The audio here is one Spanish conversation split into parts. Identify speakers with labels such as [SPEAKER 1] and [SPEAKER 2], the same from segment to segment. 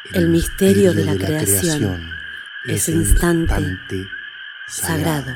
[SPEAKER 1] El misterio de la creación es un instante sagrado.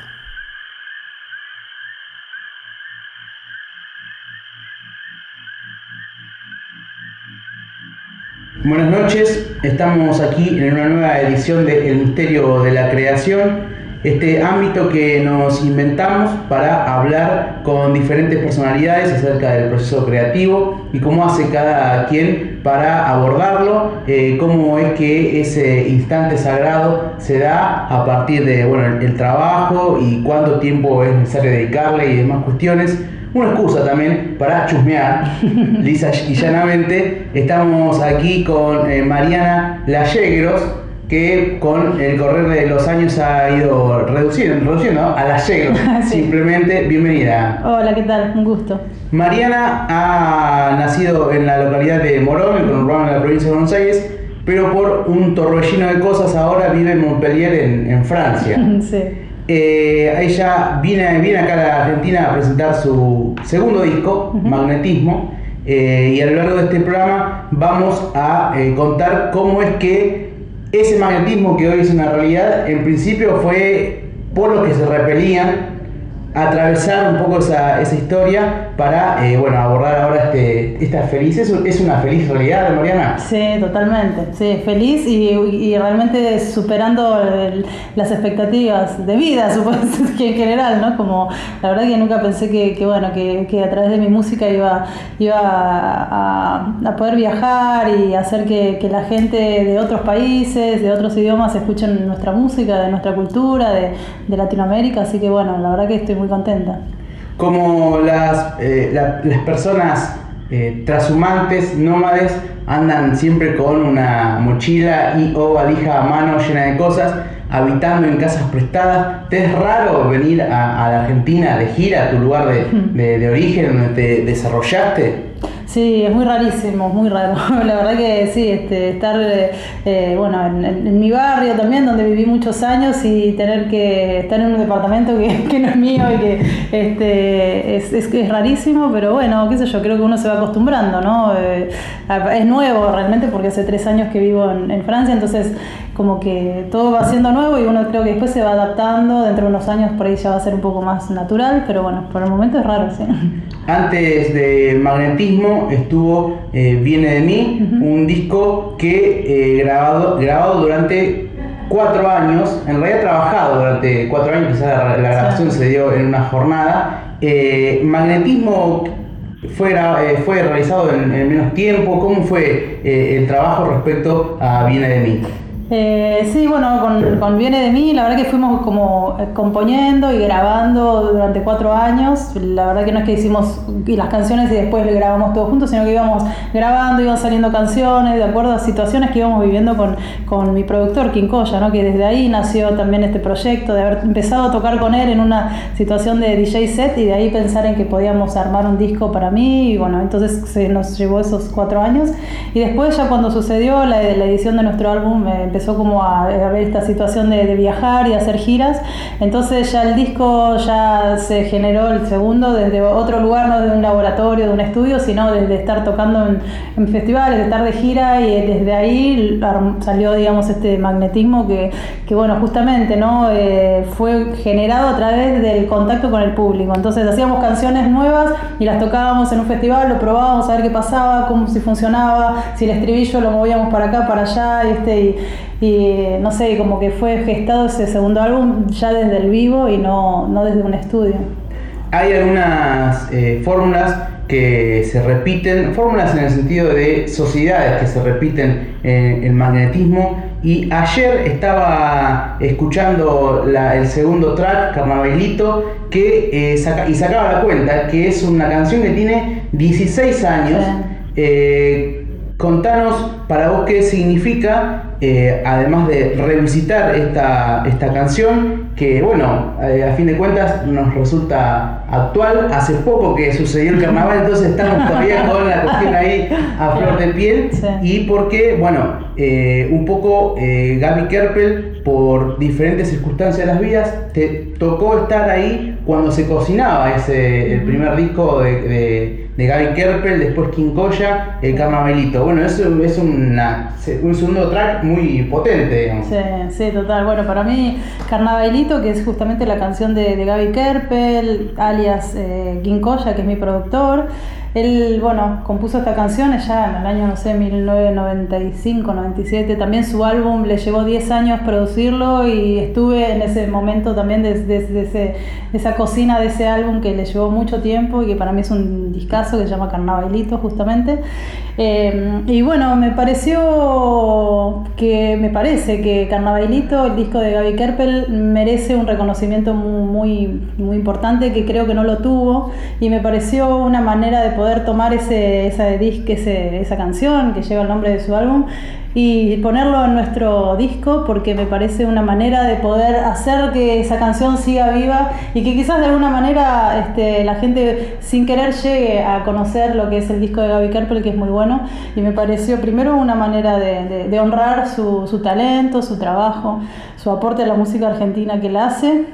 [SPEAKER 2] Buenas noches, estamos aquí en una nueva edición de El misterio de la creación, este ámbito que nos inventamos para hablar con diferentes personalidades acerca del proceso creativo y cómo hace cada quien para abordarlo, cómo es que ese instante sagrado se da a partir de el trabajo y cuánto tiempo es necesario dedicarle y demás cuestiones. Una excusa también para chusmear, lisa y llanamente. Estamos aquí con Mariana Lallegros, que con el correr de los años ha ido reduciendo a Lallegros. Sí. Simplemente, bienvenida.
[SPEAKER 3] Hola, ¿qué tal? Un gusto.
[SPEAKER 2] Mariana ha nacido en la localidad de Morón, en conurbano de la provincia de Buenos Aires, pero por un torbellino de cosas ahora vive en Montpellier, en Francia.
[SPEAKER 3] Sí.
[SPEAKER 2] Ella viene acá a la Argentina a presentar su segundo disco, Magnetismo, y a lo largo de este programa vamos a contar cómo es que ese magnetismo que hoy es una realidad, en principio fue polos que se repelían, atravesar un poco esa historia para abordar ahora esta feliz. ¿Es una feliz realidad, Mariana?
[SPEAKER 3] Sí, totalmente. Sí, feliz y realmente superando las expectativas de vida, supongo que en general, ¿no? Como la verdad que nunca pensé que a través de mi música iba a poder viajar y hacer que la gente de otros países, de otros idiomas escuchen nuestra música, de nuestra cultura, de Latinoamérica, así que la verdad que estoy muy contenta.
[SPEAKER 2] Como las personas trashumantes, nómades, andan siempre con una mochila o valija a mano llena de cosas, habitando en casas prestadas, ¿te es raro venir a la Argentina de gira, a tu lugar de origen, donde te desarrollaste?
[SPEAKER 3] Sí, es muy rarísimo, muy raro. La verdad que sí, estar en mi barrio también, donde viví muchos años, y tener que estar en un departamento que no es mío y que es rarísimo, pero qué sé yo, creo que uno se va acostumbrando, ¿no? Es nuevo realmente porque hace 3 años que vivo en Francia, entonces como que todo va siendo nuevo y uno creo que después se va adaptando, dentro de unos años por ahí ya va a ser un poco más natural, pero por el momento es raro, sí.
[SPEAKER 2] Antes de Magnetismo estuvo Viene de mí, un disco que grabado durante 4 años, en realidad trabajado durante 4 años, quizás la grabación se dio en una jornada. Magnetismo fue realizado en menos tiempo. ¿Cómo fue el trabajo respecto a Viene de mí?
[SPEAKER 3] Sí, con Viene de mí, la verdad que fuimos como componiendo y grabando durante 4 años. La verdad que no es que hicimos las canciones y después le grabamos todos juntos, sino que íbamos grabando, iban saliendo canciones de acuerdo a situaciones que íbamos viviendo con mi productor, Quincoya, ¿no? Que desde ahí nació también este proyecto, de haber empezado a tocar con él en una situación de DJ set y de ahí pensar en que podíamos armar un disco para mí, y entonces se nos llevó esos 4 años. Y después, ya cuando sucedió la edición de nuestro álbum, empezó como a ver esta situación de viajar y hacer giras, entonces ya el disco ya se generó, el segundo, desde otro lugar, no desde un laboratorio, de un estudio, sino desde estar tocando en festivales, de estar de gira, y desde ahí salió, digamos, este magnetismo que justamente, ¿no? Fue generado a través del contacto con el público. Entonces hacíamos canciones nuevas y las tocábamos en un festival, lo probábamos a ver qué pasaba, si funcionaba, si el estribillo lo movíamos para acá, para allá, y no sé, como que fue gestado ese segundo álbum ya desde el vivo y no desde un estudio.
[SPEAKER 2] Hay algunas fórmulas que se repiten, fórmulas en el sentido de sociedades que se repiten en el magnetismo, y ayer estaba escuchando el segundo track, Carnavalito, que sacaba la cuenta que es una canción que tiene 16 años. Sí. Contanos para vos qué significa, además de revisitar esta canción, que a fin de cuentas nos resulta actual. Hace poco que sucedió el carnaval, entonces estamos todavía con la cuestión ahí a flor de piel. Sí. Y porque, un poco Gaby Kerpel, por diferentes circunstancias de las vidas, te tocó estar ahí cuando se cocinaba el primer disco de de Gaby Kerpel, después Quincoya, Carnavalito. Bueno, eso es un segundo track muy potente, digamos.
[SPEAKER 3] Sí, total. Bueno, para mí Carnavalito, que es justamente la canción de Gaby Kerpel, alias Quincoya, que es mi productor. Él, bueno, compuso esta canción ya en el año, no sé, 1995, 97. También su álbum le llevó 10 años producirlo y estuve en ese momento también desde esa cocina de ese álbum que le llevó mucho tiempo y que para mí es un discazo que se llama Carnavalito, justamente. Y bueno, me parece que Carnavalito, el disco de Gaby Kerpel, merece un reconocimiento muy, muy importante, que creo que no lo tuvo, y me pareció una manera de poder tomar esa canción que lleva el nombre de su álbum y ponerlo en nuestro disco, porque me parece una manera de poder hacer que esa canción siga viva y que quizás de alguna manera la gente sin querer llegue a conocer lo que es el disco de Gaby Kerpel, que es muy bueno, y me pareció primero una manera de honrar su talento, su trabajo, su aporte a la música argentina que él hace,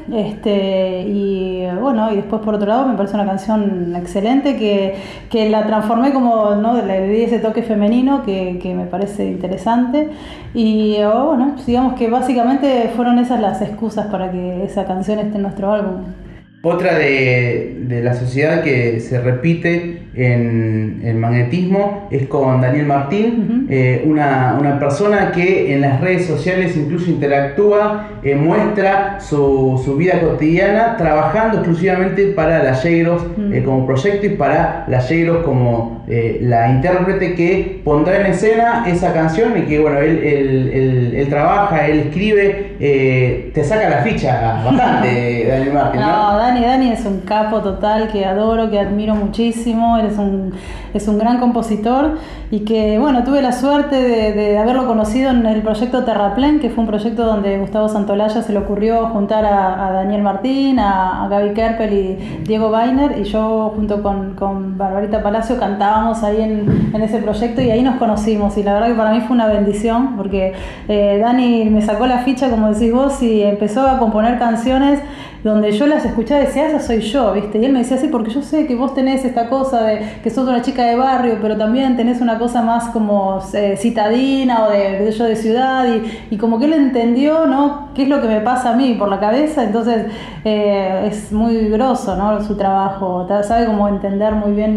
[SPEAKER 3] y bueno, y después por otro lado me parece una canción excelente que la transformé como, ¿no? Le di ese toque femenino que me parece interesante. Y bueno, digamos que básicamente fueron esas las excusas para que esa canción esté en nuestro álbum.
[SPEAKER 2] Otra de la sociedad que se repite en el magnetismo es con Daniel Martín, una persona que en las redes sociales incluso interactúa, muestra su vida cotidiana trabajando exclusivamente para La Yegros como proyecto, y para La Yegros como la intérprete que pondrá en escena esa canción, y que bueno, él trabaja, él escribe, te saca la ficha bastante, Daniel Martín, ¿no?
[SPEAKER 3] Dani es un capo total, que adoro, que admiro muchísimo. Él es un gran compositor, y que bueno, tuve la suerte de haberlo conocido en el proyecto Terraplén, que fue un proyecto donde Gustavo Santolaya se le ocurrió juntar a Daniel Martín, a Gaby Kerpel y Diego Weiner, y yo junto con Barbarita Palacio cantábamos ahí en ese proyecto, y ahí nos conocimos, y la verdad que para mí fue una bendición, porque Dani me sacó la ficha, como decís vos, y empezó a componer canciones donde yo las escuchaba y decía, esa soy yo, ¿viste? Y él me decía, sí, porque yo sé que vos tenés esta cosa de que sos una chica de barrio, pero también tenés una cosa más como citadina o de ciudad, y como que él entendió, ¿no?, qué es lo que me pasa a mí por la cabeza. Entonces es muy grosso, ¿no?, su trabajo, sabe cómo entender muy bien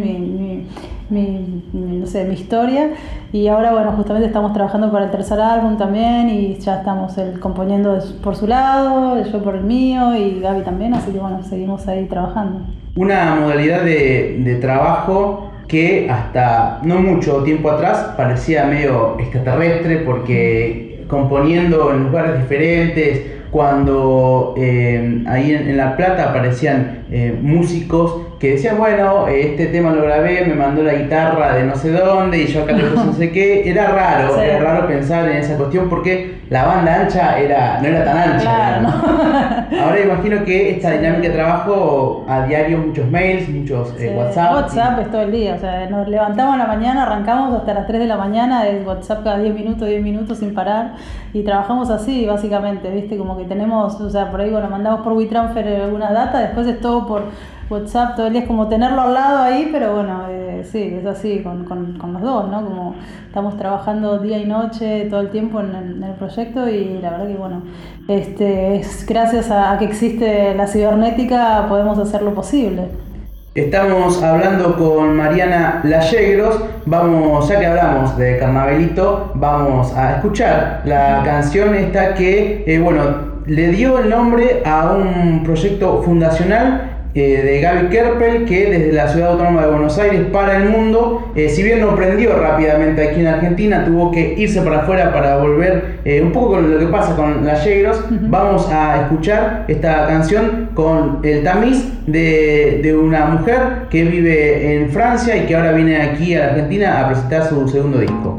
[SPEAKER 3] mi historia. Y ahora, bueno, justamente estamos trabajando para el tercer álbum también, y ya estamos él componiendo por su lado, yo por el mío, y Gaby también, así que bueno, seguimos ahí trabajando.
[SPEAKER 2] Una modalidad de trabajo que hasta no mucho tiempo atrás parecía medio extraterrestre, porque componiendo en lugares diferentes, cuando ahí en La Plata aparecían músicos que decían, bueno, este tema lo grabé, me mandó la guitarra de no sé dónde y yo acá le puse no sé qué. Era raro, sí. Era raro pensar en esa cuestión, porque la banda ancha no era tan ancha.
[SPEAKER 3] Claro, ¿no?
[SPEAKER 2] Ahora imagino que esta dinámica de trabajo, a diario muchos mails, muchos WhatsApp.
[SPEAKER 3] WhatsApp es todo el día, o sea, nos levantamos a la mañana, arrancamos hasta las 3 de la mañana, el WhatsApp cada 10 minutos sin parar, y trabajamos así básicamente, ¿viste? Como que tenemos, o sea, por ahí, bueno, mandamos por WeTransfer alguna data, después es todo por WhatsApp, todo el día es como tenerlo al lado ahí, pero bueno, sí, es así con los dos, ¿no? Como estamos trabajando día y noche todo el tiempo en el proyecto, y la verdad que bueno, es gracias a que existe la cibernética podemos hacerlo posible.
[SPEAKER 2] Estamos hablando con Mariana La Yegros. Ya que hablamos de Carnavalito, vamos a escuchar la canción esta que, bueno, le dio el nombre a un proyecto fundacional de Gaby Kerpel, que desde la Ciudad Autónoma de Buenos Aires para el mundo, si bien no prendió rápidamente aquí en Argentina, tuvo que irse para afuera para volver, un poco con lo que pasa con La Yegros. Vamos a escuchar esta canción con el tamiz de una mujer que vive en Francia y que ahora viene aquí a la Argentina a presentar su segundo disco.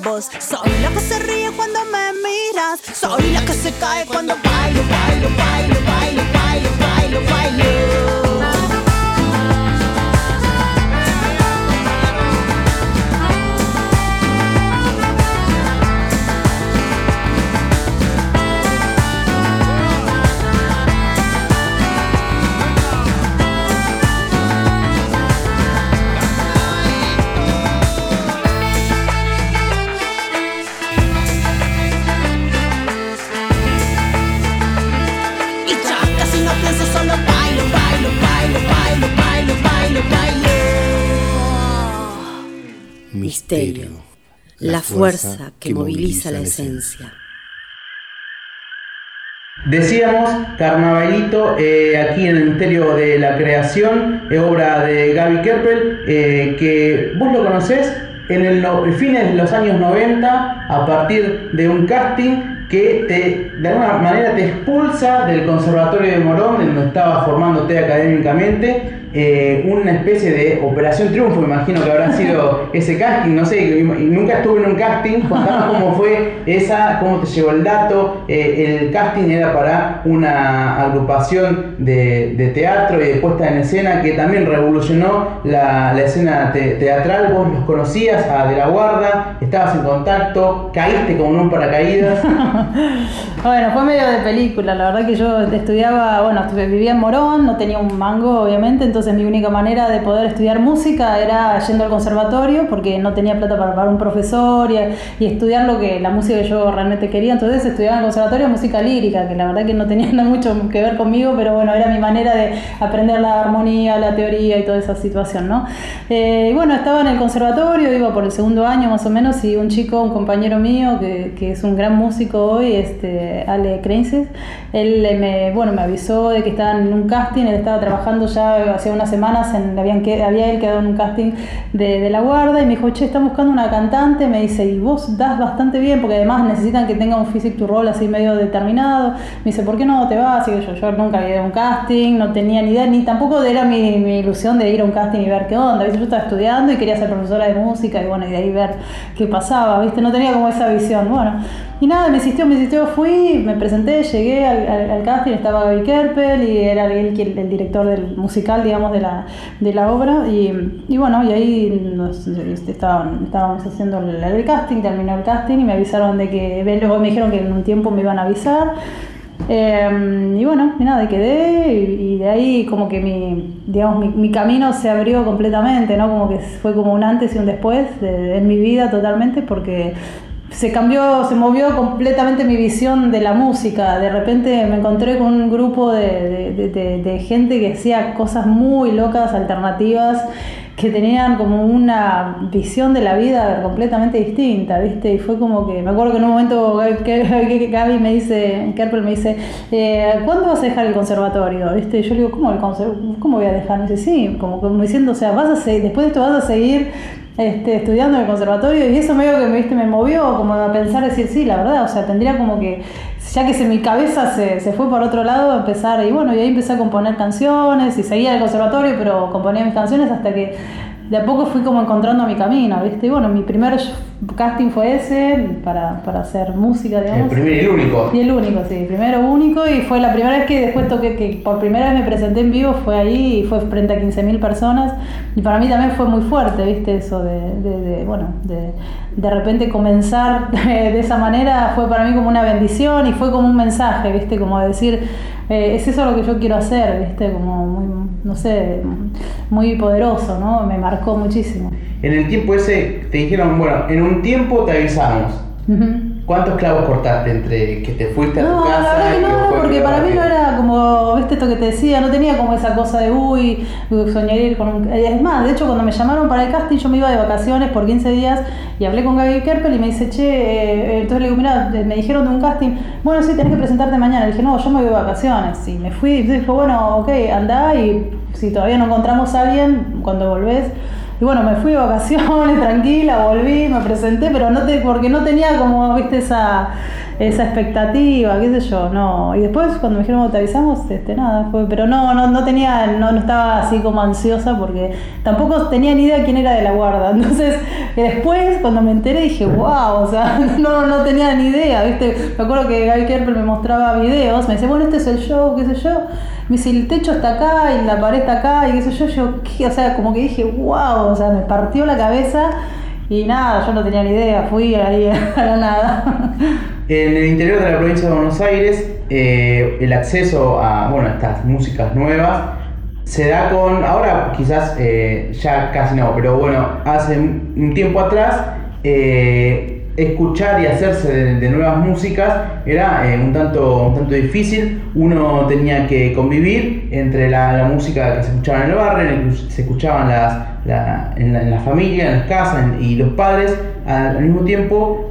[SPEAKER 4] vos. Soy la que se ríe cuando me miras. Soy la que se cae cuando bailo, bailo, bailo, bailo, bailo, bailo, bailo.
[SPEAKER 1] Misterio, la fuerza que moviliza la esencia.
[SPEAKER 2] Decíamos, Carnavalito, aquí en el Misterio de la Creación, obra de Gaby Kerpel, que vos lo conocés en fines de los años 90, a partir de un casting que de alguna manera te expulsa del Conservatorio de Morón, donde estabas formándote académicamente. Una especie de Operación Triunfo, imagino que habrá sido ese casting, no sé, nunca estuve en un casting. Contanos cómo fue cómo te llegó el dato. El casting era para una agrupación de teatro y de puesta en escena que también revolucionó la escena teatral. Vos los conocías a De la Guarda, estabas en contacto, caíste como en un paracaídas.
[SPEAKER 3] Bueno, fue medio de película, la verdad que yo vivía en Morón, no tenía un mango obviamente, entonces mi única manera de poder estudiar música era yendo al conservatorio, porque no tenía plata para pagar un profesor y estudiar la música que yo realmente quería. Entonces estudiaba en el conservatorio música lírica, que la verdad que no tenía nada mucho que ver conmigo, pero bueno, era mi manera de aprender la armonía, la teoría y toda esa situación, ¿no? Y bueno, estaba en el conservatorio, iba por el segundo año más o menos, y un compañero mío que es un gran músico hoy, Ale Creinces, él me avisó de que estaban en un casting. Él estaba trabajando ya hacía unas semanas, había él quedado en un casting de La Guarda, y me dijo, che, están buscando una cantante, me dice, y vos das bastante bien, porque además necesitan que tenga un physique to role así medio determinado. Me dice, ¿por qué no te vas? Y yo nunca había ido a un casting, no tenía ni idea, ni tampoco era mi ilusión de ir a un casting y ver qué onda, ¿viste? Yo estaba estudiando y quería ser profesora de música, y bueno, y de ahí ver qué pasaba, ¿viste? No tenía como esa visión, bueno. Y nada, me insistió, fui, me presenté, llegué al casting, estaba Gaby Kerpel y era él el director del musical, digamos, de la obra, y bueno, y ahí estábamos haciendo el casting, terminó el casting y me avisaron luego me dijeron que en un tiempo me iban a avisar. Y bueno, y nada, quedé, y de ahí como que mi camino se abrió completamente, ¿no? Como que fue como un antes y un después en mi vida totalmente, porque se movió completamente mi visión de la música. De repente me encontré con un grupo de gente que hacía cosas muy locas, alternativas, que tenían como una visión de la vida completamente distinta, ¿viste? Y fue como que, me acuerdo que en un momento Gaby Kerpel me dice, ¿cuándo vas a dejar el conservatorio? ¿Viste? Y yo le digo, ¿cómo voy a dejar? Me dice, sí, como diciendo, o sea, después de esto vas a seguir estudiando en el conservatorio, y eso medio que me movió como a pensar, decir, sí, la verdad, o sea, tendría como que, ya que mi cabeza se fue por otro lado, empezar, y bueno, y ahí empecé a componer canciones, y seguía en el conservatorio, pero componía mis canciones hasta que de a poco fui como encontrando mi camino, ¿viste? Y bueno, mi primer casting fue ese, para hacer música, digamos.
[SPEAKER 2] El primero y el único.
[SPEAKER 3] Y el único, sí, primero único, y fue la primera vez que después que por primera vez me presenté en vivo, fue ahí, y fue frente a 15.000 personas, y para mí también fue muy fuerte, ¿viste? Eso de repente comenzar de esa manera fue para mí como una bendición, y fue como un mensaje, ¿viste? Como decir, es eso lo que yo quiero hacer, ¿viste? Como muy, no sé, muy poderoso, ¿no? Me marcó muchísimo.
[SPEAKER 2] En el tiempo ese te dijeron, bueno, en un tiempo te avisamos. Uh-huh. ¿Cuántos clavos cortaste entre que te fuiste a tu casa?
[SPEAKER 3] No, la verdad que no, porque para mí no era como, ¿viste esto que te decía? No tenía como esa cosa de, soñar ir con un... Es más, de hecho, cuando me llamaron para el casting, yo me iba de vacaciones por 15 días y hablé con Gaby Kerpel y me dice, entonces le digo, mira, me dijeron de un casting, bueno, sí, tenés que presentarte mañana. Le dije, no, yo me voy de vacaciones. Y me fui, y dijo, bueno, ok, andá, y si todavía no encontramos a alguien, cuando volvés... Y bueno, me fui de vacaciones, tranquila, volví, me presenté, pero porque no tenía como, viste, esa expectativa, qué sé yo, no. Y después cuando me dijeron te avisamos, nada, pero no estaba así como ansiosa porque tampoco tenía ni idea quién era De La Guarda. Entonces, después cuando me enteré dije, wow, o sea, no tenía ni idea, ¿viste? Me acuerdo que Gaby Kerper me mostraba videos, me decía, bueno, este es el show, qué sé yo. Me dice, el techo está acá y la pared está acá y qué sé yo, ¿qué? O sea, como que dije, wow, o sea, me partió la cabeza y nada, yo no tenía ni idea, fui ahí a la nada.
[SPEAKER 2] En el interior de la provincia de Buenos Aires, el acceso a estas músicas nuevas se da con, ahora quizás ya casi no, pero bueno, hace un tiempo atrás, escuchar y hacerse de nuevas músicas era un tanto difícil. Uno tenía que convivir entre la música que se escuchaba en el barrio, se escuchaban en la familia, en las casas y los padres. Al mismo tiempo,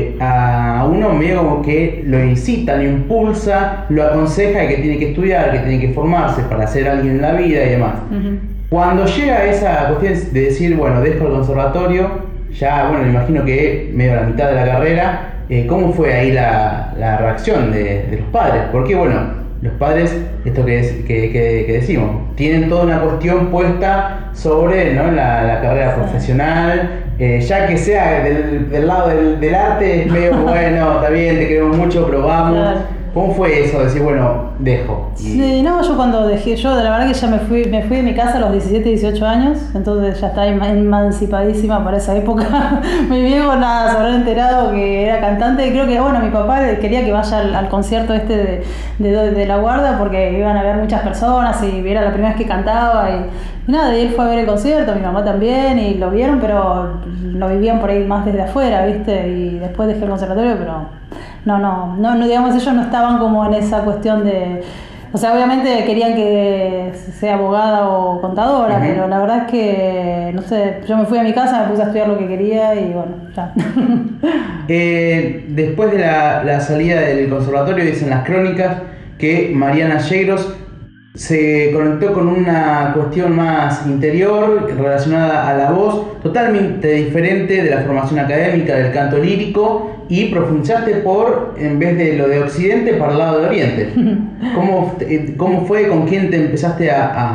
[SPEAKER 2] a uno medio como que lo incita, lo impulsa, lo aconseja de que tiene que estudiar, que tiene que formarse para ser alguien en la vida y demás. Uh-huh. Cuando llega esa cuestión de decir, bueno, dejo el conservatorio, ya, me imagino que medio a la mitad de la carrera, ¿cómo fue ahí la reacción de los padres? Porque, los padres, esto que decimos, tienen toda una cuestión puesta sobre, ¿no?, la carrera profesional, ya que sea del lado del arte, es medio, está bien, te queremos mucho, pero vamos. Claro. ¿Cómo fue eso? Decir, dejo.
[SPEAKER 3] Sí, yo cuando dejé, la verdad que ya me fui de mi casa a los 17, 18 años, entonces ya estaba emancipadísima para esa época. Mi viejo se habrá enterado que era cantante y creo que, mi papá quería que vaya al concierto de La Guarda porque iban a ver muchas personas y era la primera vez que cantaba y él fue a ver el concierto, mi mamá también, y lo vieron, pero lo vivían por ahí más desde afuera, ¿viste? Y después dejé el conservatorio, pero no, digamos, ellos no estaban como en esa cuestión de... O sea, obviamente querían que sea abogada o contadora, uh-huh. Pero la verdad es que, no sé, yo me fui a mi casa, me puse a estudiar lo que quería y ya.
[SPEAKER 2] Después de la salida del conservatorio, dicen las crónicas que Mariana Yegros se conectó con una cuestión más interior relacionada a la voz, totalmente diferente de la formación académica del canto lírico, y profundizaste en vez de lo de Occidente, para el lado de Oriente. ¿Cómo fue? ¿Con quién te empezaste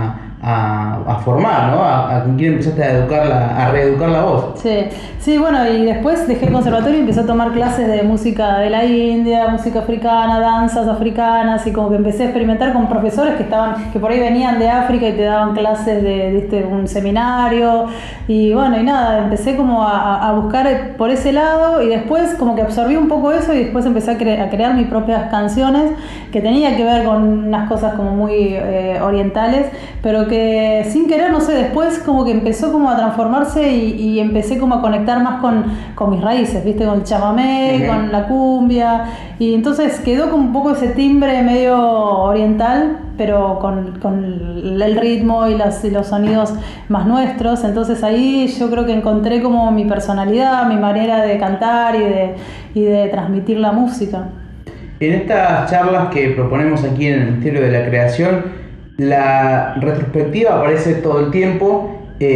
[SPEAKER 2] a formar, ¿no? ¿Con quién empezaste a reeducar la voz?
[SPEAKER 3] Sí, y después dejé el conservatorio y empecé a tomar clases de música de la India, música africana, danzas africanas, y como que empecé a experimentar con profesores que por ahí venían de África y te daban clases de un seminario, y empecé como a buscar por ese lado, y después como que absorbí un poco eso y después empecé a crear mis propias canciones que tenía que ver con unas cosas como muy orientales, pero que sin querer, después como que empezó como a transformarse y empecé como a conectar más con mis raíces, ¿viste? Con el chamamé, uh-huh. Con la cumbia, y entonces quedó como un poco ese timbre medio oriental, pero con el ritmo y los sonidos más nuestros. Entonces ahí yo creo que encontré como mi personalidad, mi manera de cantar y de transmitir la música.
[SPEAKER 2] En estas charlas que proponemos aquí en el Ministerio de la Creación, la retrospectiva aparece todo el tiempo,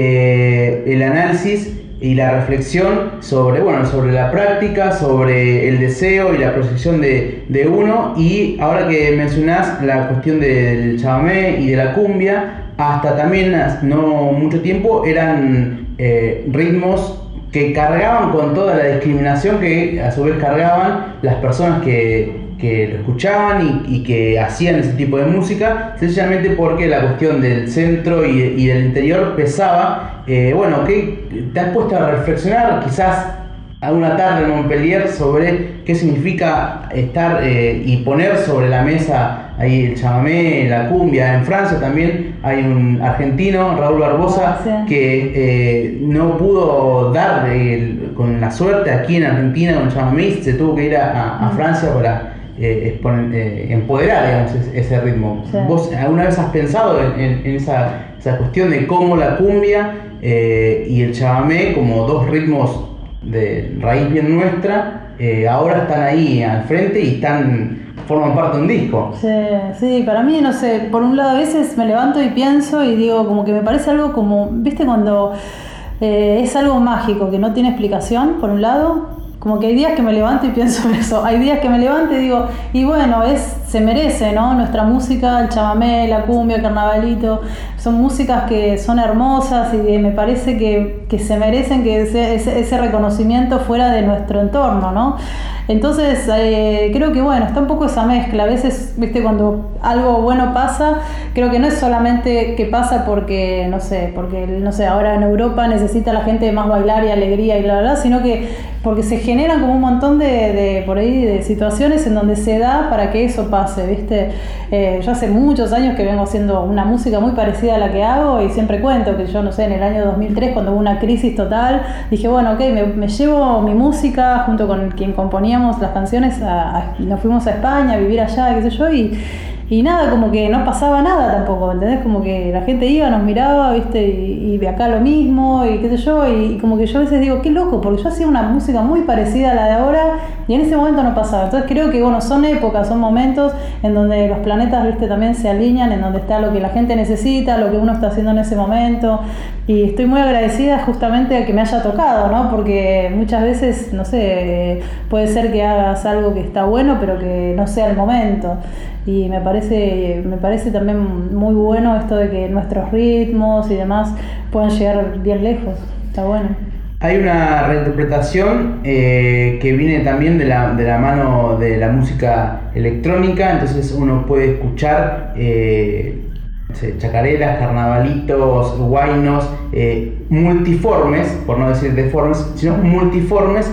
[SPEAKER 2] el análisis y la reflexión sobre la práctica, sobre el deseo y la proyección de uno, y ahora que mencionás la cuestión del chamamé y de la cumbia, hasta también no mucho tiempo eran ritmos que cargaban con toda la discriminación que a su vez cargaban las personas que lo escuchaban y que hacían ese tipo de música, sencillamente porque la cuestión del centro y del interior pesaba. ¿Qué te has puesto a reflexionar quizás alguna tarde en Montpellier sobre qué significa estar y poner sobre la mesa ahí el chamamé, la cumbia? En Francia también hay un argentino, Raúl Barbosa, sí, que no pudo dar con la suerte aquí en Argentina con el chamamé, y se tuvo que ir a Francia para empoderar, digamos, ese ritmo. Sí. ¿Vos alguna vez has pensado en esa cuestión de cómo la cumbia y el chamamé, como dos ritmos de raíz bien nuestra, ahora están ahí al frente y forman parte de un disco?
[SPEAKER 3] Sí, para mí, no sé, por un lado a veces me levanto y pienso y digo, como que me parece algo como, ¿viste? Cuando es algo mágico que no tiene explicación, por un lado, como que hay días que me levanto y pienso en eso. Hay días que me levanto y digo, y bueno, se merece, ¿no? Nuestra música, el chamamé, la cumbia, el carnavalito, son músicas que son hermosas y me parece que se merecen que ese reconocimiento fuera de nuestro entorno, ¿no? Entonces, creo que bueno, está un poco esa mezcla. A veces, viste, cuando algo bueno pasa, creo que no es solamente que pasa porque, no sé, ahora en Europa necesita la gente más bailar y alegría y bla, bla, sino que porque se generan como un montón de por ahí de situaciones en donde se da para que eso pase, ¿viste? Yo hace muchos años que vengo haciendo una música muy parecida a la que hago y siempre cuento que yo, no sé, en el año 2003, cuando hubo una crisis total, dije, bueno, ok, me llevo mi música junto con quien componíamos las canciones, nos fuimos a España a vivir allá, qué sé yo, y nada, como que no pasaba nada tampoco, ¿entendés? Como que la gente iba, nos miraba, ¿viste? Y de acá lo mismo, y qué sé yo, y como que yo a veces digo, qué loco, porque yo hacía una música muy parecida a la de ahora, y en ese momento no pasaba. Entonces creo que, bueno, son épocas, son momentos en donde los planetas, ¿viste? También se alinean, en donde está lo que la gente necesita, lo que uno está haciendo en ese momento, y estoy muy agradecida justamente a que me haya tocado, ¿no? Porque muchas veces, no sé, puede ser que hagas algo que está bueno, pero que no sea el momento. Y me parece también muy bueno esto de que nuestros ritmos y demás puedan llegar bien lejos. Está bueno.
[SPEAKER 2] Hay una reinterpretación que viene también de la mano de la música electrónica, entonces uno puede escuchar chacareras, carnavalitos, huaynos, multiformes, por no decir deformes, sino multiformes,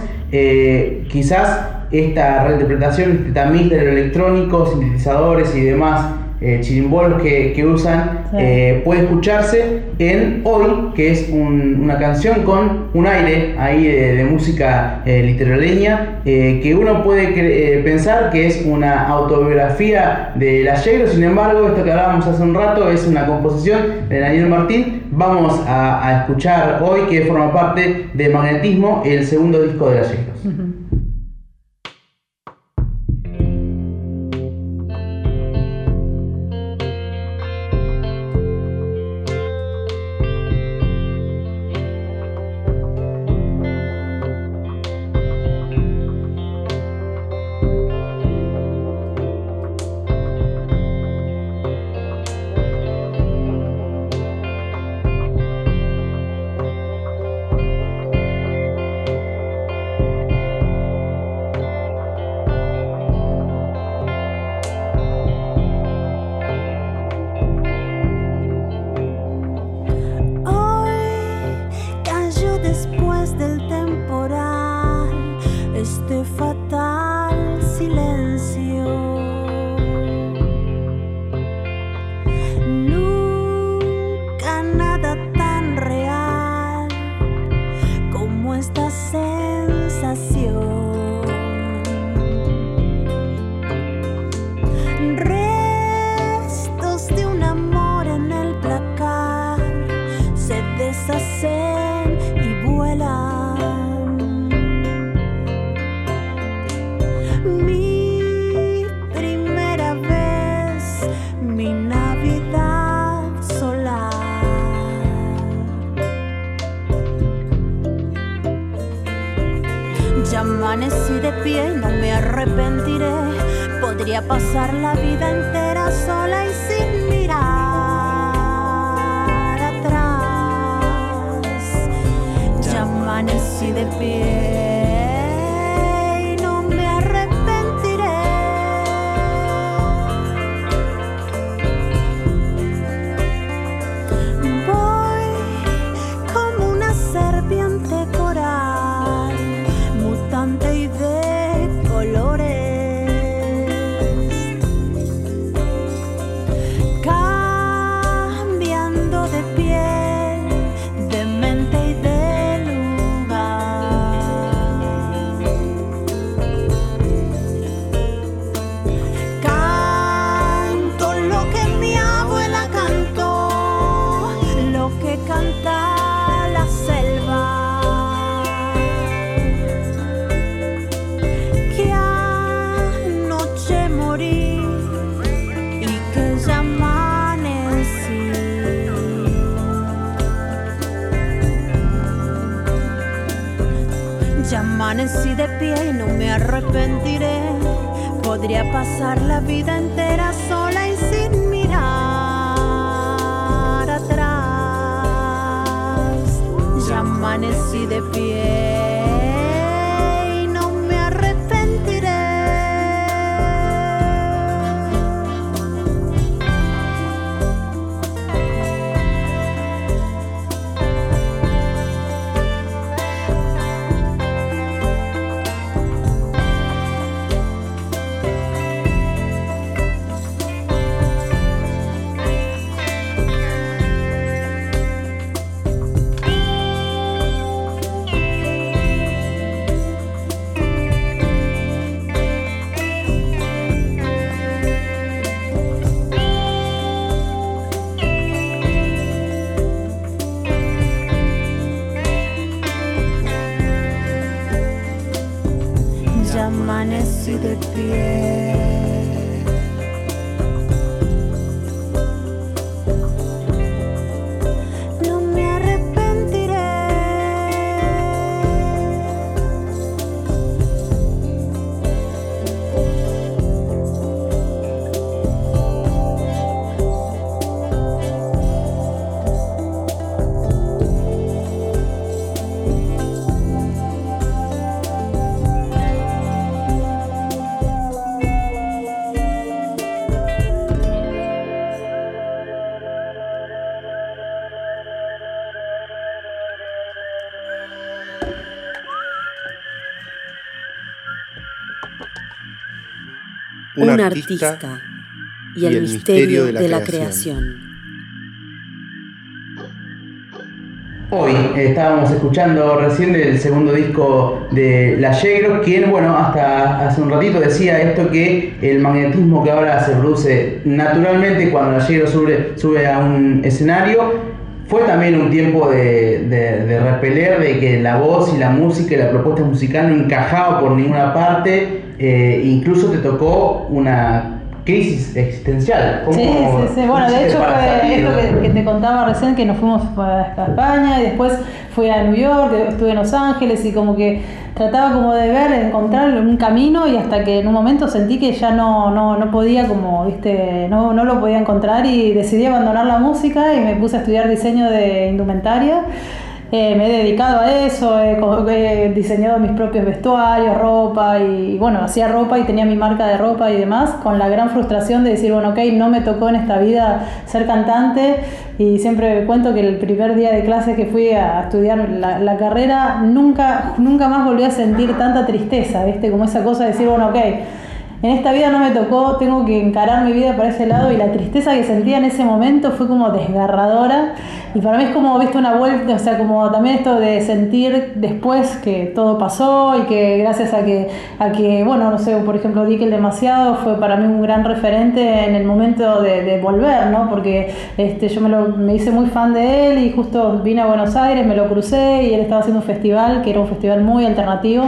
[SPEAKER 2] quizás esta reinterpretación, este tamiz de lo electrónico, sintetizadores y demás chirimbolos que usan, sí, puede escucharse en Hoy, que es una canción con un aire ahí de música literoleña, que uno puede pensar que es una autobiografía de La Yegro. Sin embargo, esto que hablábamos hace un rato es una composición de Daniel Martín. Vamos a escuchar Hoy, que forma parte de Magnetismo, el segundo disco de La Yegro. Uh-huh.
[SPEAKER 4] Amanecí de pie y no me arrepentiré. Podría pasar la vida entera sola y sin mirar atrás. Ya amanecí de pie.
[SPEAKER 3] De mente y de lugar.
[SPEAKER 4] amanecí de pie y no me arrepentiré. Podría pasar la vida entera sola y sin mirar atrás. Ya amanecí de pie y no me arrepentiré. Amanecí de pie. No me arrepentiré.
[SPEAKER 1] Un artista y el misterio de la creación.
[SPEAKER 2] Hoy estábamos escuchando recién el segundo disco de La Yegros, quien, bueno, hasta hace un ratito decía esto, que el magnetismo que ahora se produce naturalmente cuando La Yegros sube a un escenario, fue también un tiempo de repeler, de que la voz y la música y la propuesta musical no encajaba por ninguna parte, incluso te tocó una crisis existencial.
[SPEAKER 3] Sí. Bueno, de hecho fue esto que te contaba recién, que nos fuimos a España y después fui a New York, estuve en Los Ángeles y como que trataba como de encontrar un camino, y hasta que en un momento sentí que ya no podía, como viste, no lo podía encontrar, y decidí abandonar la música y me puse a estudiar diseño de indumentaria. Me he dedicado a eso, he diseñado mis propios vestuarios, ropa, y bueno, hacía ropa y tenía mi marca de ropa y demás, con la gran frustración de decir, bueno, ok, no me tocó en esta vida ser cantante. Y siempre cuento que el primer día de clases que fui a estudiar la carrera, nunca más volví a sentir tanta tristeza, ¿viste? Como esa cosa de decir, bueno, ok, en esta vida no me tocó, tengo que encarar mi vida para ese lado, y la tristeza que sentía en ese momento fue como desgarradora. Y para mí es como, viste, una vuelta, o sea, como también esto de sentir después que todo pasó, y que gracias a que bueno, no sé, por ejemplo, Dick el Demasiado fue para mí un gran referente en el momento de volver, ¿no? Porque yo me hice muy fan de él, y justo vine a Buenos Aires, me lo crucé, y él estaba haciendo un festival, que era un festival muy alternativo,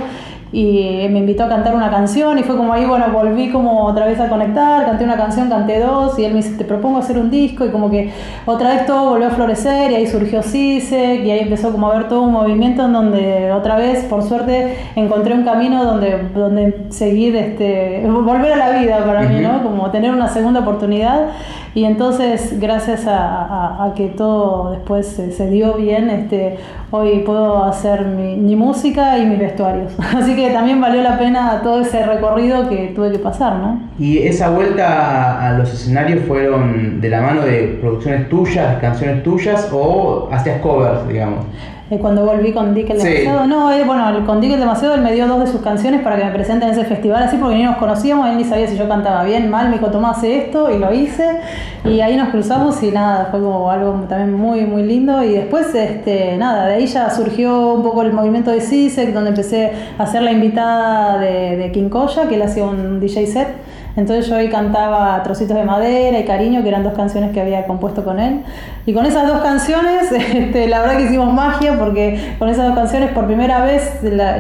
[SPEAKER 3] y me invitó a cantar una canción, y fue como ahí, bueno, volví como otra vez a conectar, canté una canción, canté dos, y él me dice, te propongo hacer un disco, y como que otra vez todo volvió a florecer, y ahí surgió CISEC, y ahí empezó como a haber todo un movimiento en donde otra vez, por suerte, encontré un camino donde seguir, volver a la vida para mí, ¿no? Como tener una segunda oportunidad. Y entonces, gracias a que todo después se dio bien, hoy puedo hacer mi música y mis vestuarios. Así que también valió la pena todo ese recorrido que tuve que pasar, ¿no?
[SPEAKER 2] Y esa vuelta a los escenarios fueron de la mano de producciones tuyas, canciones tuyas, o hacías covers, digamos.
[SPEAKER 3] Cuando volví con Dick el Demasiado, sí. Con Dick el Demasiado él me dio 2 de sus canciones para que me presenten en ese festival, así, porque ni nos conocíamos, él ni sabía si yo cantaba bien, mal, me dijo, Tomá, hace esto, y lo hice, y ahí nos cruzamos, y nada, fue como algo también muy, muy lindo. Y después, de ahí ya surgió un poco el movimiento de CISEC, donde empecé a ser la invitada de Quincoya, que él hacía un DJ set. Entonces yo ahí cantaba Trocitos de Madera y Cariño, que eran 2 canciones que había compuesto con él. Y con esas 2 canciones, la verdad que hicimos magia, porque con esas 2 canciones por primera vez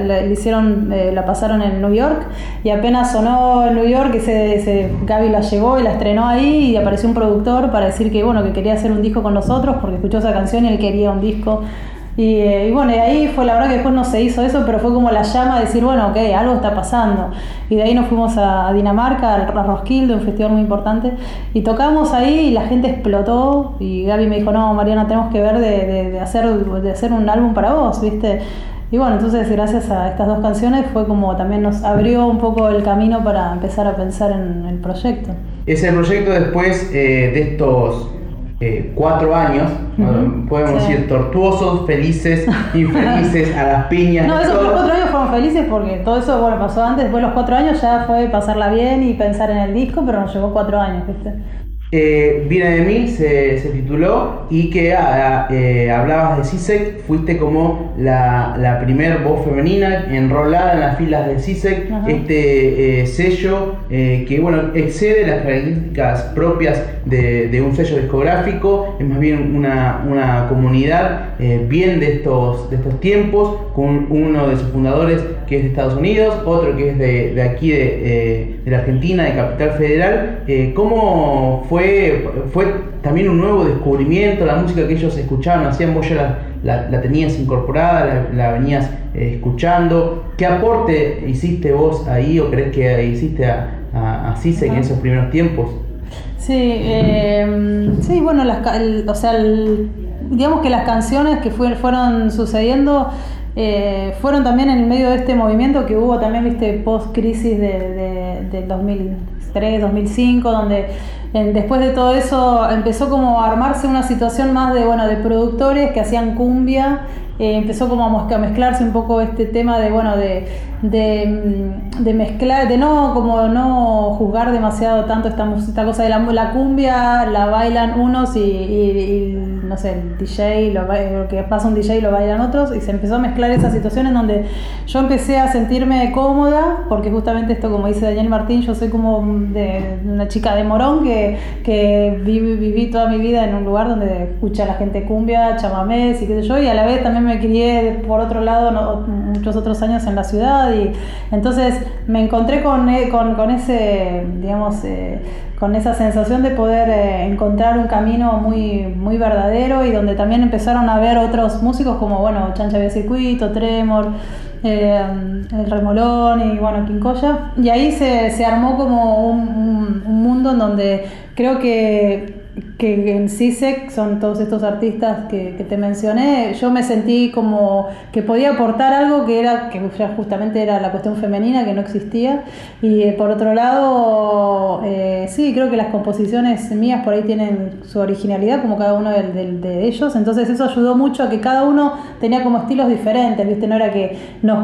[SPEAKER 3] la pasaron en New York, y apenas sonó en New York, Gaby la llevó y la estrenó ahí, y apareció un productor para decir que, bueno, que quería hacer un disco con nosotros, porque escuchó esa canción y él quería un disco. Y bueno, y ahí fue la verdad que después no se hizo eso, pero fue como la llama de decir, bueno, ok, algo está pasando. Y de ahí nos fuimos a Dinamarca, a Roskilde, un festival muy importante, y tocamos ahí y la gente explotó. Y Gaby me dijo, no, Mariana, tenemos que ver de hacer un álbum para vos, ¿viste? Y bueno, entonces gracias a estas 2 canciones fue como también nos abrió un poco el camino para empezar a pensar en el proyecto.
[SPEAKER 2] Es el proyecto después de estos 4 años, podemos decir tortuosos, felices, infelices, a las piñas.
[SPEAKER 3] No, esos 4 años fueron felices porque todo eso pasó antes, después los 4 años ya fue pasarla bien y pensar en el disco, pero nos llevó 4 años, ¿viste?
[SPEAKER 2] Viene de mí, se tituló, y que hablabas de CISEC, fuiste como la primer voz femenina enrolada en las filas de CISEC, sello que bueno, excede las características propias de un sello discográfico, es más bien una comunidad bien de estos tiempos, con uno de sus fundadores que es de Estados Unidos, otro que es de aquí de la Argentina, de Capital Federal. ¿Cómo fue también un nuevo descubrimiento? La música que ellos escuchaban, hacían, vos ya la tenías incorporada, la venías escuchando. ¿Qué aporte hiciste vos ahí o crees que hiciste a CISEC en esos primeros tiempos?
[SPEAKER 3] Sí, bueno, digamos que las canciones que fueron sucediendo fueron también en medio de este movimiento que hubo también, viste, post-crisis del 2003, 2005, donde después de todo eso empezó como a armarse una situación más de productores que hacían cumbia. Empezó como a mezclarse un poco este tema de mezclar, de no juzgar demasiado tanto esta cosa de la cumbia, la bailan unos y no sé, el DJ, lo que pasa un DJ lo bailan otros, y se empezó a mezclar esa situación en donde yo empecé a sentirme cómoda, porque justamente esto, como dice Daniel Martín, yo soy como de una chica de Morón que viví toda mi vida en un lugar donde escucha a la gente cumbia, chamamés y qué sé yo, y a la vez también me crié por otro lado muchos otros años en la ciudad, y entonces me encontré con ese, digamos, con esa sensación de poder encontrar un camino muy, muy verdadero, y donde también empezaron a ver otros músicos como, Chancha Vía Circuito, Tremor, El Remolón y Quincoya, y ahí se armó como un mundo en donde creo que en CISEC son todos estos artistas que te mencioné. Yo me sentí como que podía aportar algo que ya justamente era la cuestión femenina, que no existía, y por otro lado sí, creo que las composiciones mías por ahí tienen su originalidad como cada uno de ellos, entonces eso ayudó mucho a que cada uno tenía como estilos diferentes, ¿viste? No era que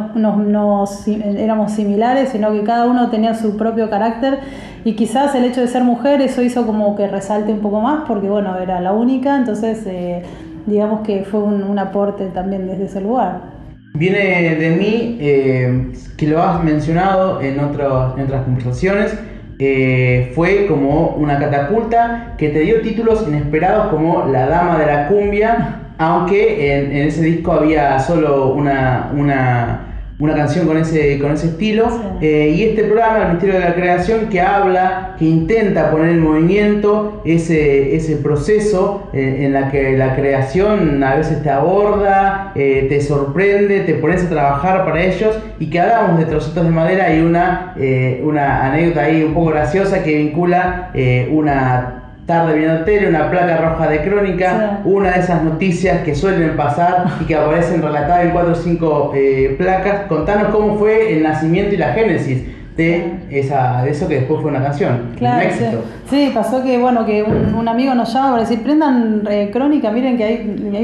[SPEAKER 3] éramos similares, sino que cada uno tenía su propio carácter, y quizás el hecho de ser mujer eso hizo como que resalte un poco más, porque era la única, entonces digamos que fue un aporte también desde ese lugar.
[SPEAKER 2] Viene de mí, que lo has mencionado en otras conversaciones, fue como una catapulta que te dio títulos inesperados como La Dama de la Cumbia, aunque en ese disco había solo una canción con ese estilo, sí. Y este programa, El Misterio de la Creación, que intenta poner en movimiento ese proceso en la que la creación a veces te aborda, te sorprende, te pones a trabajar para ellos, y que hablamos de Trocitos de Madera. Y una anécdota ahí un poco graciosa que vincula una tarde viendo tele, una placa roja de Crónica, sí. Una de esas noticias que suelen pasar y que aparecen relatadas en 4 o 5 placas. Contanos cómo fue el nacimiento y la génesis de eso que después fue una canción,
[SPEAKER 3] claro,
[SPEAKER 2] un éxito.
[SPEAKER 3] Sí, pasó que un amigo nos llama para decir, prendan Crónica, miren que hay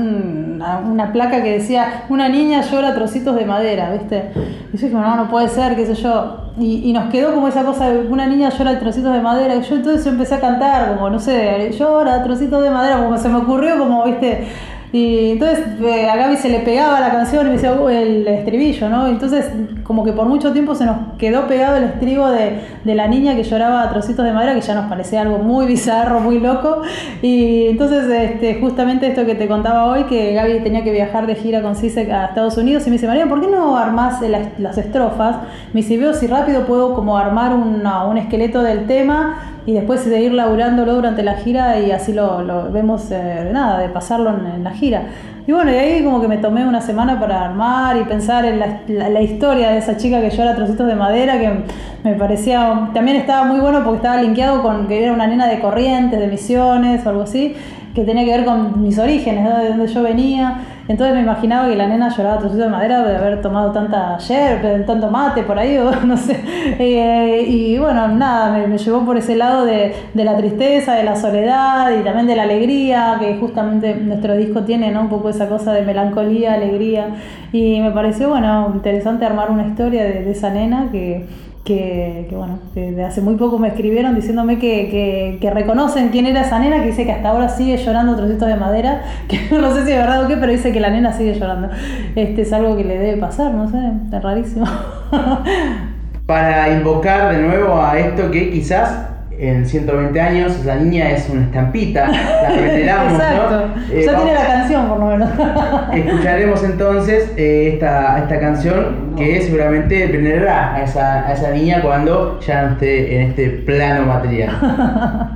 [SPEAKER 3] una placa que decía, una niña llora trocitos de madera, ¿viste? Y yo dije, no puede ser, qué sé yo. Y nos quedó como esa cosa de una niña llora trocitos de madera, y yo entonces empecé a cantar, como, no sé, llora trocitos de madera, como se me ocurrió, como, ¿viste? Y entonces a Gaby se le pegaba la canción y me decía el estribillo, ¿no? Entonces como que por mucho tiempo se nos quedó pegado el estribo de la niña que lloraba a trocitos de madera, que ya nos parecía algo muy bizarro, muy loco. Y entonces justamente esto que te contaba hoy, que Gaby tenía que viajar de gira con CISEC a Estados Unidos, y me dice, María, ¿por qué no armás las estrofas? Me dice, veo si rápido puedo como armar un esqueleto del tema, y después de ir laburándolo durante la gira y así lo vemos, de pasarlo en la gira. Y bueno, y ahí como que me tomé una semana para armar y pensar en la historia de esa chica que llora trocitos de madera, que me parecía, también estaba muy bueno porque estaba linkeado con que era una nena de Corrientes, de Misiones o algo así, que tenía que ver con mis orígenes, ¿no? De donde yo venía. Entonces me imaginaba que la nena lloraba trocitos de madera de haber tomado tanta yerba, tanto mate por ahí, o no sé. Y bueno, nada, me llevó por ese lado de la tristeza, de la soledad y también de la alegría, que justamente nuestro disco tiene, ¿no? Un poco esa cosa de melancolía, alegría. Y me pareció, bueno, interesante armar una historia de esa nena que bueno, que de hace muy poco me escribieron diciéndome que reconocen quién era esa nena, que dice que hasta ahora sigue llorando trocitos de madera, que no sé si es verdad o qué, pero dice que la nena sigue llorando. Es algo que le debe pasar, no sé, es rarísimo.
[SPEAKER 2] Para invocar de nuevo a esto que quizás en 120 años esa niña es una estampita, la veneramos.
[SPEAKER 3] Exacto,
[SPEAKER 2] ¿no?
[SPEAKER 3] ya tiene la canción por lo menos.
[SPEAKER 2] Escucharemos entonces esta canción que seguramente venerará a esa niña cuando ya no esté en este plano material.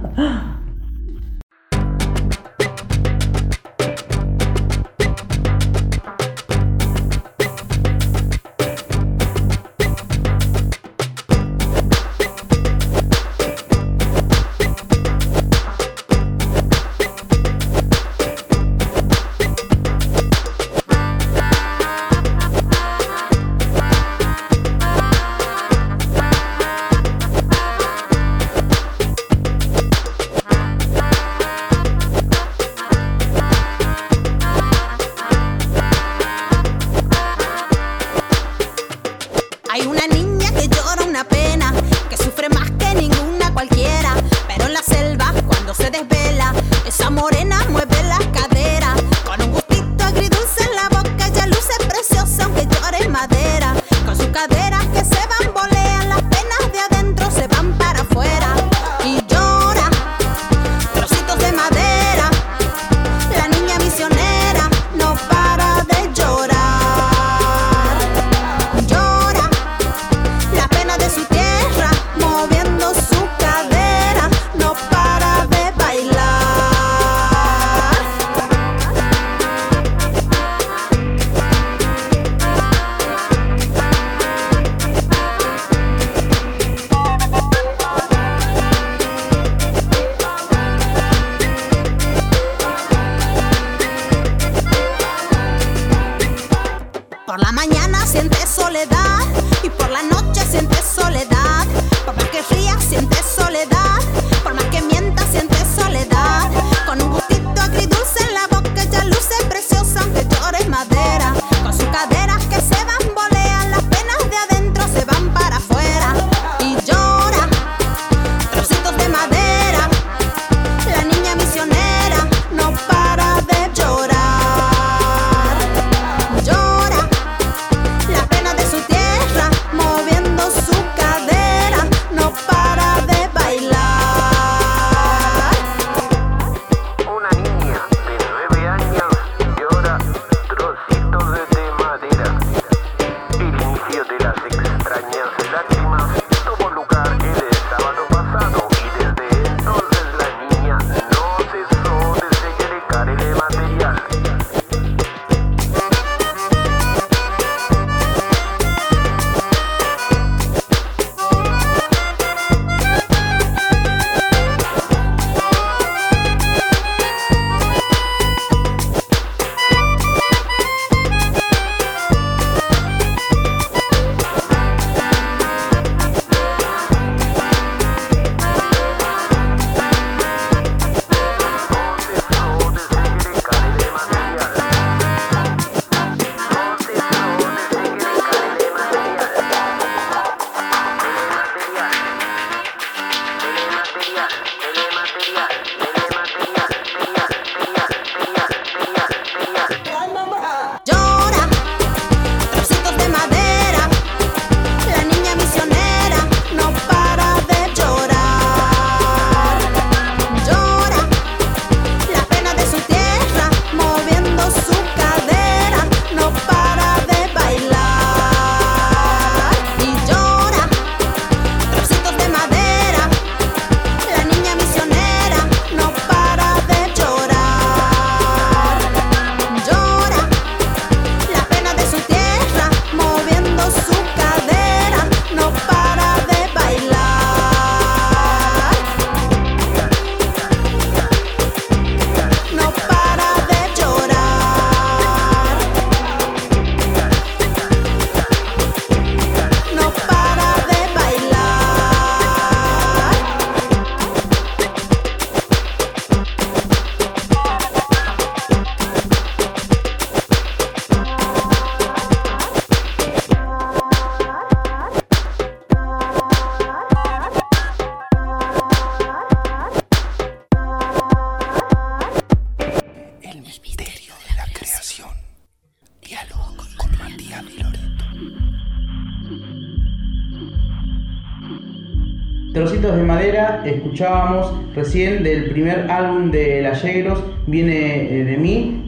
[SPEAKER 2] Primavera. Escuchábamos recién del primer álbum de La Yegros, Viene de mí,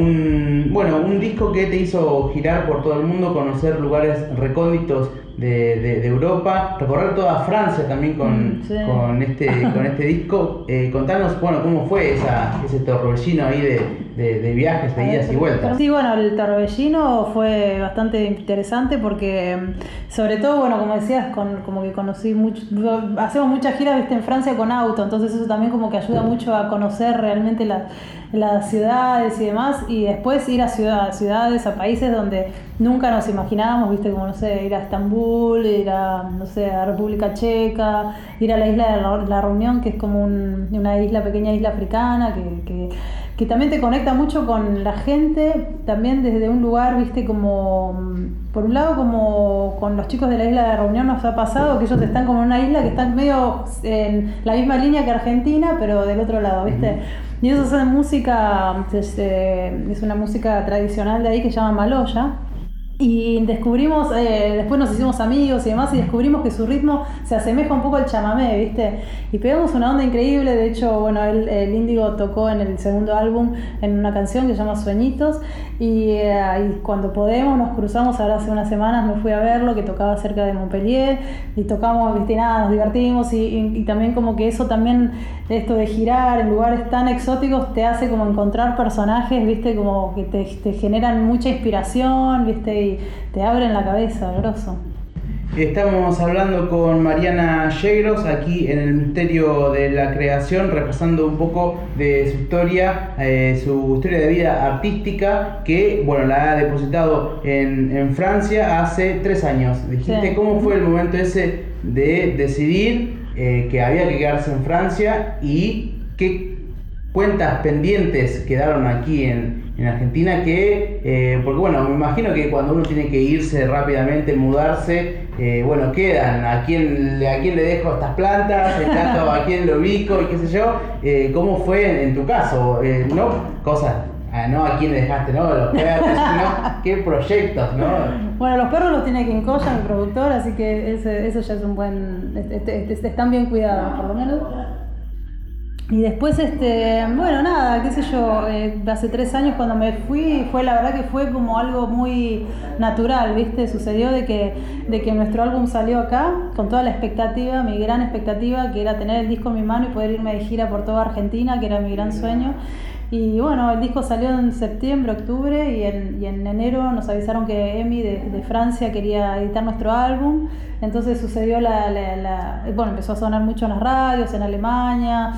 [SPEAKER 2] un disco que te hizo girar por todo el mundo, conocer lugares recónditos de Europa, recorrer toda Francia también con este disco. Contanos, cómo fue ese torbellino ahí de viajes, de idas y vueltas.
[SPEAKER 3] Sí, el torbellino fue bastante interesante porque, sobre todo, como decías, como que conocí mucho, hacemos muchas giras, viste, en Francia con auto, entonces eso también como que ayuda mucho a conocer realmente las ciudades y demás, y después ir a ciudades, a países donde nunca nos imaginábamos, viste, como ir a Estambul, ir a República Checa, ir a la isla de la Reunión, que es como una pequeña isla africana que también te conecta mucho con la gente, también desde un lugar, viste, como por un lado como con los chicos de la isla de la Reunión nos ha pasado que ellos están como en una isla que están medio en la misma línea que Argentina, pero del otro lado, viste. Y eso es música, es una música tradicional de ahí que se llama Maloya. Y descubrimos, después nos hicimos amigos y demás, y descubrimos que su ritmo se asemeja un poco al chamamé, ¿viste? Y pegamos una onda increíble. De hecho, el Índigo tocó en el segundo álbum en una canción que se llama Sueñitos, y cuando podemos nos cruzamos. Ahora hace unas semanas me fui a verlo, que tocaba cerca de Montpellier, y tocamos, ¿viste? Nada, nos divertimos, y también como que eso también, esto de girar en lugares tan exóticos, te hace como encontrar personajes, ¿viste? Como que te generan mucha inspiración, ¿viste? Y te abren la cabeza, grosso.
[SPEAKER 2] Estamos hablando con Mariana Yegros aquí en El Misterio de la Creación, repasando un poco de su historia de vida artística, que la ha depositado en Francia hace 3 años. Dijiste, sí. ¿Cómo fue el momento ese de decidir que había que quedarse en Francia y qué cuentas pendientes quedaron aquí en Argentina? Porque me imagino que cuando uno tiene que irse rápidamente, mudarse, quedan a quién le dejo estas plantas, el gato a quién lo ubico y qué sé yo. ¿Cómo fue en tu caso? No cosas, no a quién le dejaste, no los perros, sino qué proyectos, ¿no?
[SPEAKER 3] Los perros los tiene Quincoya, mi productor, así que eso ya es un buen, están bien cuidados, por lo menos. Y después, nada, qué sé yo, hace 3 años cuando me fui, la verdad que fue como algo muy natural, ¿viste? Sucedió de que nuestro álbum salió acá, con toda la expectativa, mi gran expectativa, que era tener el disco en mi mano y poder irme de gira por toda Argentina, que era mi gran sueño. Y el disco salió en septiembre, octubre, y en enero nos avisaron que Emi de Francia quería editar nuestro álbum. Entonces sucedió empezó a sonar mucho en las radios, en Alemania,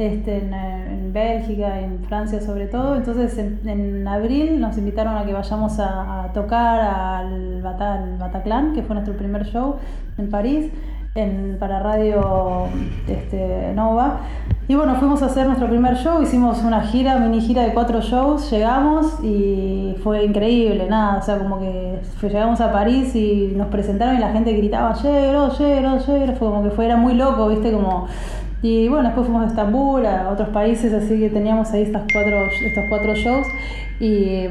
[SPEAKER 3] en Bélgica, en Francia sobre todo. Entonces en abril nos invitaron a que vayamos a tocar al Bataclan, que fue nuestro primer show en París, para Radio Nova. Y fuimos a hacer nuestro primer show, hicimos una mini gira de 4 shows, llegamos y fue increíble, como que llegamos a París y nos presentaron y la gente gritaba Yegros, era muy loco, ¿viste? Y después fuimos a Estambul, a otros países, así que teníamos ahí estos 4 shows y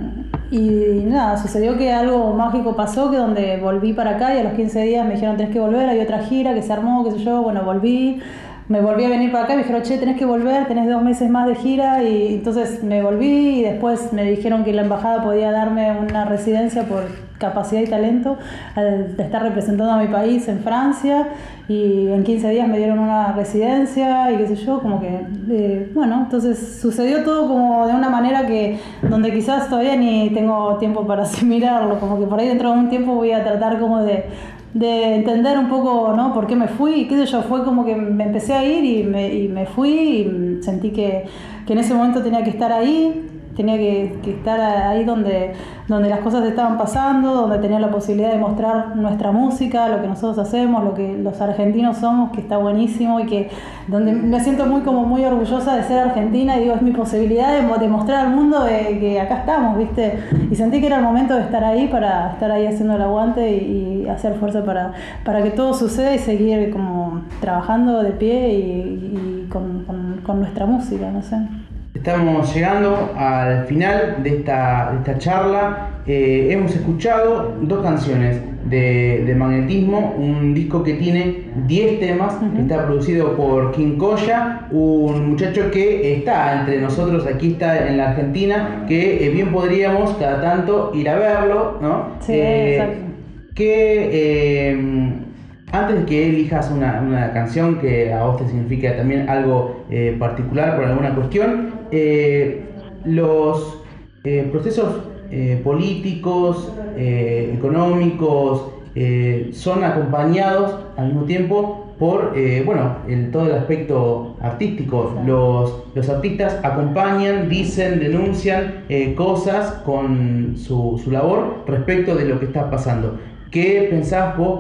[SPEAKER 3] nada, sucedió que algo mágico pasó, que donde volví para acá y a los 15 días me dijeron tenés que volver, hay otra gira que se armó, qué sé yo, volví. Me volví a venir para acá y me dijeron, tenés que volver, tenés 2 meses más de gira, y entonces me volví y después me dijeron que la embajada podía darme una residencia por capacidad y talento al estar representando a mi país en Francia, y en 15 días me dieron una residencia y qué sé yo, entonces sucedió todo como de una manera donde quizás todavía ni tengo tiempo para asimilarlo, como que por ahí dentro de un tiempo voy a tratar como de entender un poco, ¿no? Por qué me fui, y qué sé yo, fue como que me empecé a ir y me fui y sentí que en ese momento tenía que estar ahí, tenía que estar ahí donde las cosas estaban pasando, donde tenía la posibilidad de mostrar nuestra música, lo que nosotros hacemos, lo que los argentinos somos, que está buenísimo, y que donde me siento muy orgullosa de ser argentina, y digo, es mi posibilidad de mostrar al mundo que acá estamos, ¿viste? Y sentí que era el momento de estar ahí, para estar ahí haciendo el aguante y hacer fuerza para que todo suceda y seguir como trabajando de pie y con nuestra música, no sé.
[SPEAKER 2] Estamos llegando al final de esta charla. Hemos escuchado 2 canciones. de Magnetismo, un disco que tiene 10 temas, que está producido por King Koya, un muchacho que está entre nosotros, aquí está en la Argentina, que bien podríamos cada tanto ir a verlo, ¿no?
[SPEAKER 3] Sí, exacto.
[SPEAKER 2] Antes de que elijas una canción que a vos te significa también algo particular por alguna cuestión, los procesos políticos, económicos, son acompañados al mismo tiempo por todo el aspecto artístico. Los artistas acompañan, dicen, denuncian cosas con su labor respecto de lo que está pasando. ¿Qué pensás vos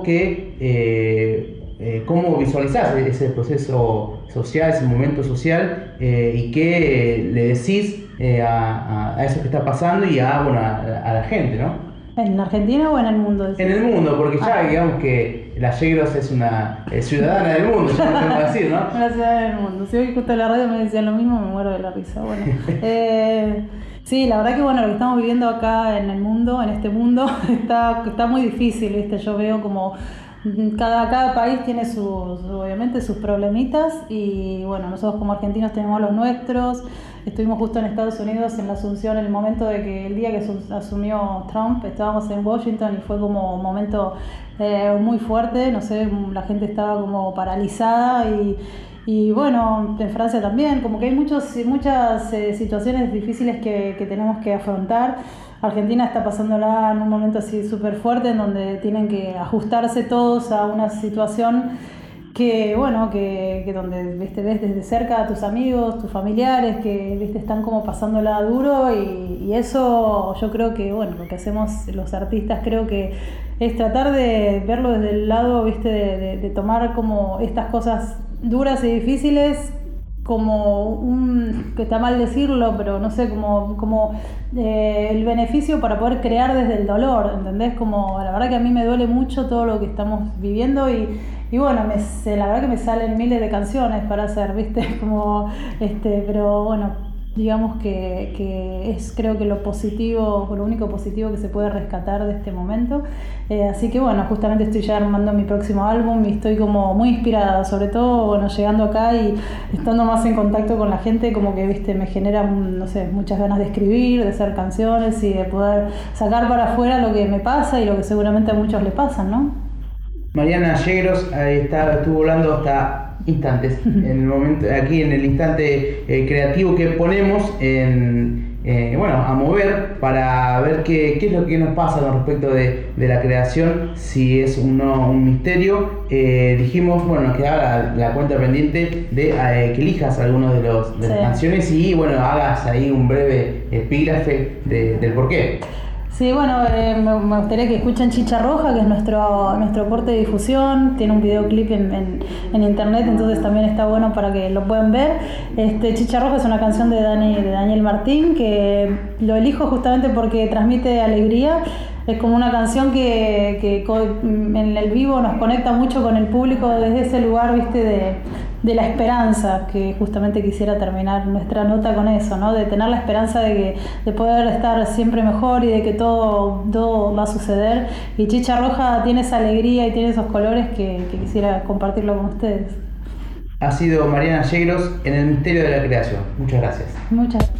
[SPEAKER 2] cómo visualizás ese proceso social, ese momento social, y qué le decís a eso que está pasando y a la gente, ¿no?
[SPEAKER 3] ¿En Argentina o en el mundo?
[SPEAKER 2] En el mundo, porque ya digamos que la Yegros es una ciudadana del mundo, ya no tengo que decir, ¿no?
[SPEAKER 3] Una ciudadana del mundo. Si hoy justo en la radio me decían lo mismo, me muero de la risa. Bueno, sí, la verdad que lo que estamos viviendo acá en el mundo, en este mundo, está muy difícil, ¿viste? Yo veo como cada país tiene obviamente sus problemitas, y bueno, nosotros como argentinos tenemos los nuestros. Estuvimos justo en Estados Unidos en la asunción, en el momento de que el día que asumió Trump, estábamos en Washington y fue como un momento muy fuerte, no sé, la gente estaba como paralizada y bueno, en Francia también, como que hay muchas situaciones difíciles que tenemos que afrontar. Argentina está pasándola en un momento así súper fuerte, en donde tienen que ajustarse todos a una situación que donde ves desde cerca a tus amigos, tus familiares, que están como pasándola duro, y eso yo creo que lo que hacemos los artistas creo que es tratar de verlo desde el lado, de tomar como estas cosas duras y difíciles como que está mal decirlo, pero no sé, como el beneficio para poder crear desde el dolor, ¿entendés? Como la verdad que a mí me duele mucho todo lo que estamos viviendo, y bueno, la verdad que me salen miles de canciones para hacer, ¿viste? Pero bueno, digamos que es creo que lo único positivo que se puede rescatar de este momento. Así que bueno, justamente estoy ya armando mi próximo álbum y estoy como muy inspirada, sobre todo llegando acá y estando más en contacto con la gente, como que me genera, no sé, muchas ganas de escribir, de hacer canciones y de poder sacar para afuera lo que me pasa y lo que seguramente a muchos les pasa, ¿no?
[SPEAKER 2] Mariana Yegros estuvo volando hasta instantes, en el momento, aquí en el instante creativo que ponemos a mover para ver qué es lo que nos pasa con respecto de la creación, si es un misterio. Dijimos, nos quedaba la cuenta pendiente de que elijas algunos de las canciones y hagas ahí un breve epígrafe del porqué.
[SPEAKER 3] Sí, me gustaría que escuchen Chicha Roja, que es nuestro aporte de difusión. Tiene un videoclip en internet, entonces también está bueno para que lo puedan ver. Chicha Roja es una canción de Daniel Martín, que lo elijo justamente porque transmite alegría. Es como una canción que en el vivo nos conecta mucho con el público desde ese lugar, de la esperanza, que justamente quisiera terminar nuestra nota con eso, ¿no? De tener la esperanza de poder estar siempre mejor y de que todo va a suceder. Y Chicha Roja tiene esa alegría y tiene esos colores que quisiera compartirlo con ustedes.
[SPEAKER 2] Ha sido Mariana Yegros en el Misterio de la Creación. Muchas gracias.
[SPEAKER 3] Muchas gracias.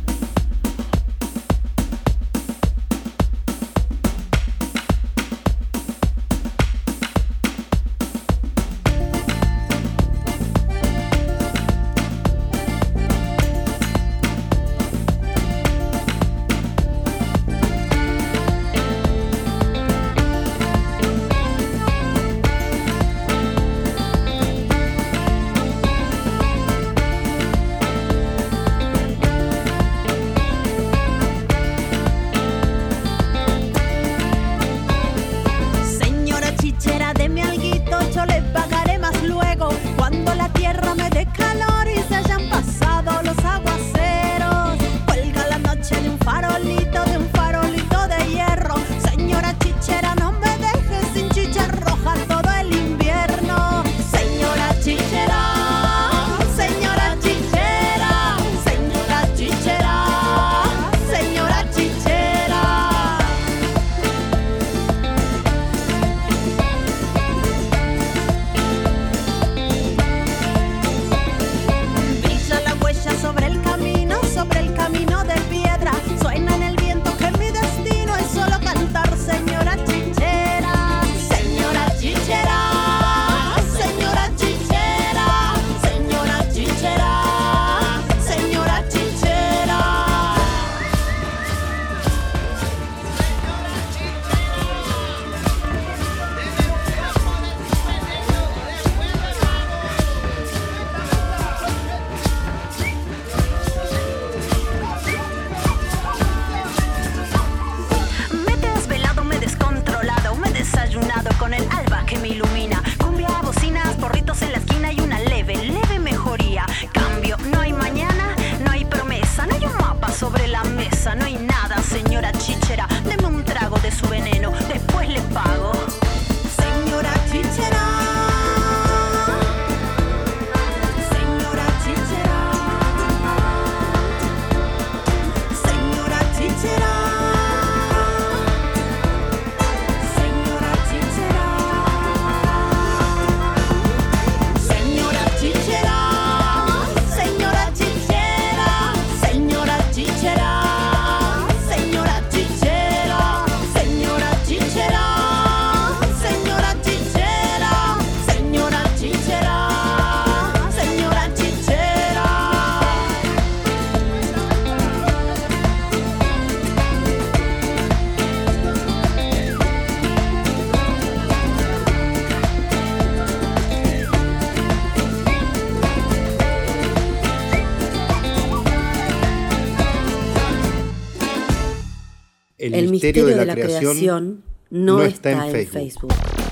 [SPEAKER 1] El misterio de la creación no está en Facebook.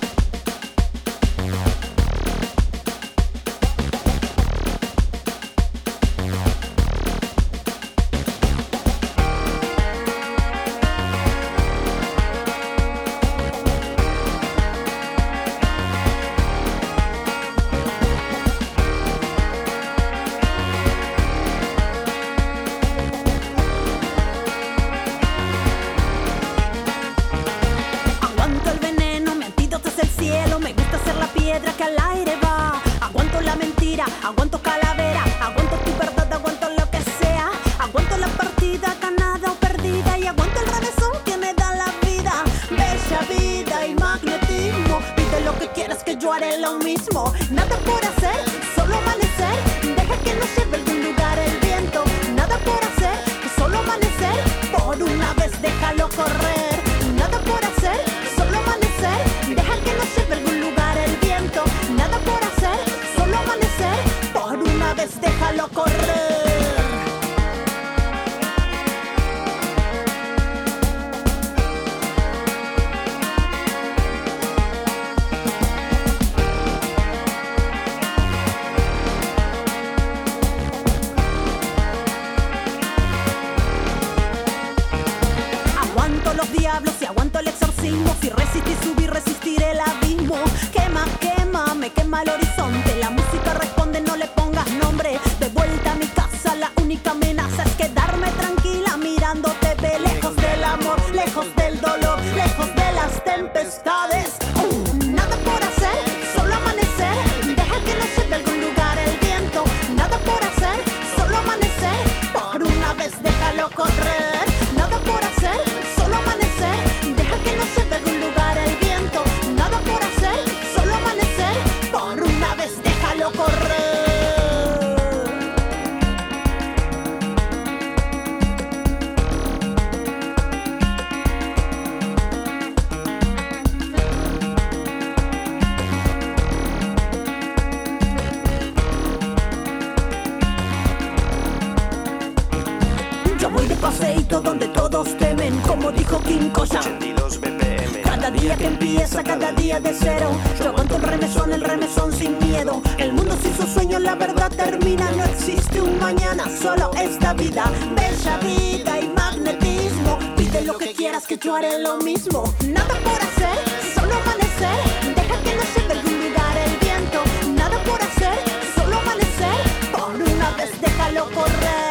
[SPEAKER 4] Donde todos temen, como dijo King Koya.
[SPEAKER 5] 82 BPM.
[SPEAKER 4] Cada día que empieza, cada día de cero. Yo aguanto el remesón sin miedo. El mundo sin sus sueños, la verdad termina. No existe un mañana, solo esta vida. Bella vida y magnetismo. Pide lo que quieras que yo haré lo mismo. Nada por hacer, solo amanecer. Deja que nos lleve a algún lugar el viento. Nada por hacer, solo amanecer. Por una vez déjalo correr.